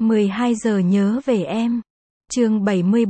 12 giờ nhớ về em. Chương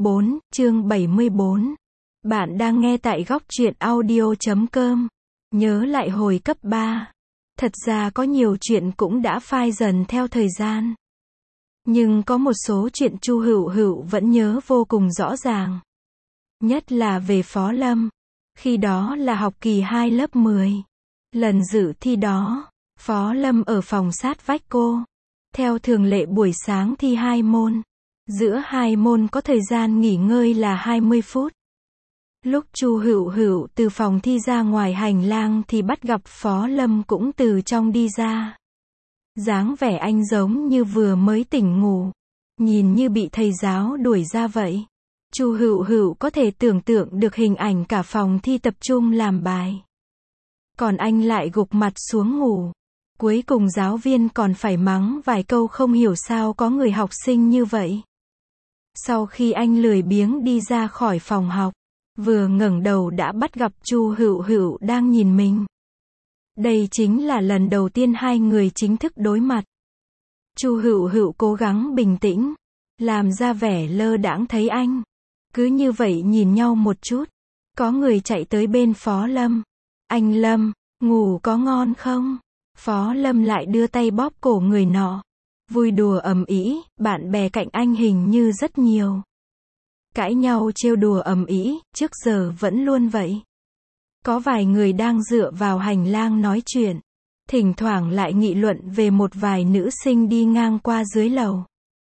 74. Bạn đang nghe tại góc truyện audio.com. Nhớ lại hồi cấp 3. Thật ra có nhiều chuyện cũng đã phai dần theo thời gian. Nhưng có một số chuyện Chu Hữu Hữu vẫn nhớ vô cùng rõ ràng. Nhất là về Phó Lâm. Khi đó là học kỳ 2 lớp 10. Lần dự thi đó, Phó Lâm ở phòng sát vách cô. Theo thường lệ buổi sáng thi 2 môn. Giữa 2 môn có thời gian nghỉ ngơi là 20 phút. Lúc Chu Hữu Hữu từ phòng thi ra ngoài hành lang thì bắt gặp Phó Lâm cũng từ trong đi ra. Dáng vẻ anh giống như vừa mới tỉnh ngủ, nhìn như bị thầy giáo đuổi ra vậy. Chu Hữu Hữu có thể tưởng tượng được hình ảnh cả phòng thi tập trung làm bài. Còn anh lại gục mặt xuống ngủ. Cuối cùng giáo viên còn phải mắng vài câu không hiểu sao có người học sinh như vậy. Sau khi anh lười biếng đi ra khỏi phòng học, vừa ngẩng đầu đã bắt gặp Chu Hữu Hữu đang nhìn mình. Đây chính là lần đầu tiên hai người chính thức đối mặt. Chu Hữu Hữu cố gắng bình tĩnh, làm ra vẻ lơ đãng thấy anh. Cứ như vậy nhìn nhau một chút, có người chạy tới bên Phó Lâm. Anh Lâm, ngủ có ngon không? Phó Lâm lại đưa tay bóp cổ người nọ. Vui đùa ầm ĩ, bạn bè cạnh anh hình như rất nhiều. Cãi nhau trêu đùa ầm ĩ, trước giờ vẫn luôn vậy. Có vài người đang dựa vào hành lang nói chuyện. Thỉnh thoảng lại nghị luận về một vài nữ sinh đi ngang qua dưới lầu.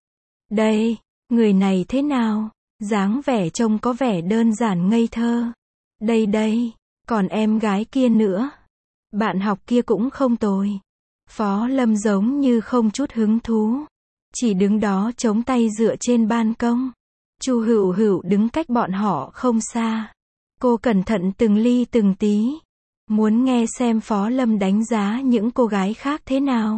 Đây, người này thế nào? Dáng vẻ trông có vẻ đơn giản ngây thơ. Đây, còn em gái kia nữa. Bạn học kia cũng không tồi. Phó Lâm giống như không chút hứng thú. Chỉ đứng đó chống tay dựa trên ban công. Chu Hữu Hữu đứng cách bọn họ không xa. Cô cẩn thận từng ly từng tí. Muốn nghe xem Phó Lâm đánh giá những cô gái khác thế nào.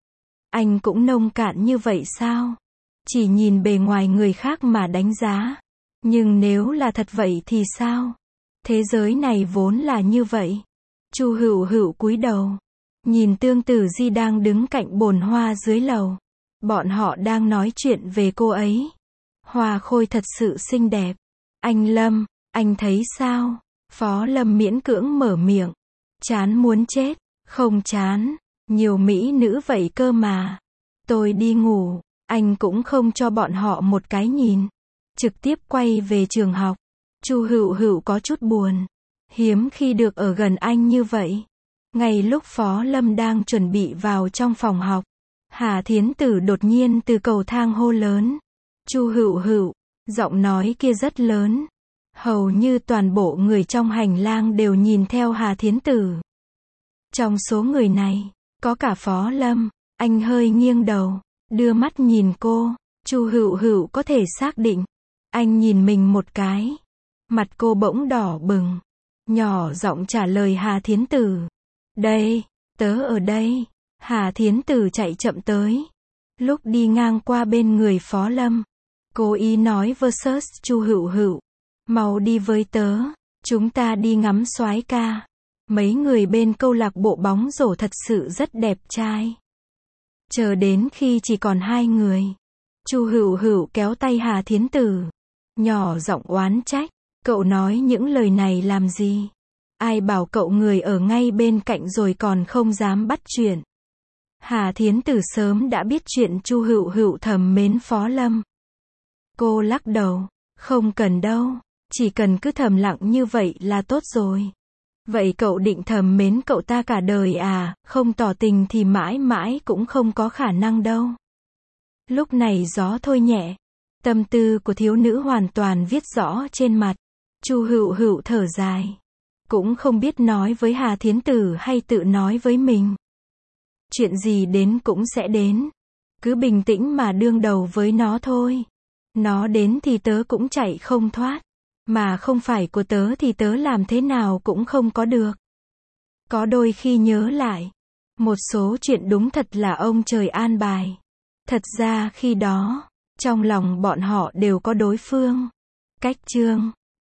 Anh cũng nông cạn như vậy sao? Chỉ nhìn bề ngoài người khác mà đánh giá. Nhưng nếu là thật vậy thì sao? Thế giới này vốn là như vậy. Chu Hữu Hữu cúi đầu. Nhìn Tương Tử Di đang đứng cạnh bồn hoa dưới lầu. Bọn họ đang nói chuyện về cô ấy. Hoa khôi thật sự xinh đẹp. Anh Lâm, anh thấy sao? Phó Lâm miễn cưỡng mở miệng. Chán muốn chết. Không chán. Nhiều mỹ nữ vậy cơ mà. Tôi đi ngủ. Anh cũng không cho bọn họ một cái nhìn. Trực tiếp quay về trường học. Chu Hữu Hữu có chút buồn. Hiếm khi được ở gần anh như vậy. Ngay lúc Phó Lâm đang chuẩn bị vào trong phòng học, Hà Thiến Tử đột nhiên từ cầu thang hô lớn. Chu Hữu Hữu, giọng nói kia rất lớn. Hầu như toàn bộ người trong hành lang đều nhìn theo Hà Thiến Tử. Trong số người này, có cả Phó Lâm. Anh hơi nghiêng đầu, đưa mắt nhìn cô. Chu Hữu Hữu có thể xác định. Anh nhìn mình một cái. Mặt cô bỗng đỏ bừng. Nhỏ giọng trả lời Hà Thiến Tử. Đây, tớ ở đây. Hà Thiến Tử chạy chậm tới. Lúc đi ngang qua bên người Phó Lâm, cố ý nói versus Chu Hữu Hữu. Mau đi với tớ. Chúng ta đi ngắm soái ca. Mấy người bên câu lạc bộ bóng rổ thật sự rất đẹp trai. Chờ đến khi chỉ còn 2 người. Chu Hữu Hữu kéo tay Hà Thiến Tử. Nhỏ giọng oán trách. Cậu nói những lời này làm gì? Ai bảo cậu người ở ngay bên cạnh rồi còn không dám bắt chuyện. Hà Thiến Tử sớm đã biết chuyện Chu Hữu Hữu thầm mến Phó Lâm. Cô lắc đầu. Không cần đâu. Chỉ cần cứ thầm lặng như vậy là tốt rồi. Vậy cậu định thầm mến cậu ta cả đời à? Không tỏ tình thì mãi mãi cũng không có khả năng đâu. Lúc này gió thôi nhẹ. Tâm tư của thiếu nữ hoàn toàn viết rõ trên mặt. Chu Hữu Hữu thở dài. Cũng không biết nói với Hà Thiến Tử hay tự nói với mình. Chuyện gì đến cũng sẽ đến. Cứ bình tĩnh mà đương đầu với nó thôi. Nó đến thì tớ cũng chạy không thoát. Mà không phải của tớ thì tớ làm thế nào cũng không có được. Có đôi khi nhớ lại. Một số chuyện đúng thật là ông trời an bài. Thật ra khi đó, trong lòng bọn họ đều có đối phương. Cách chương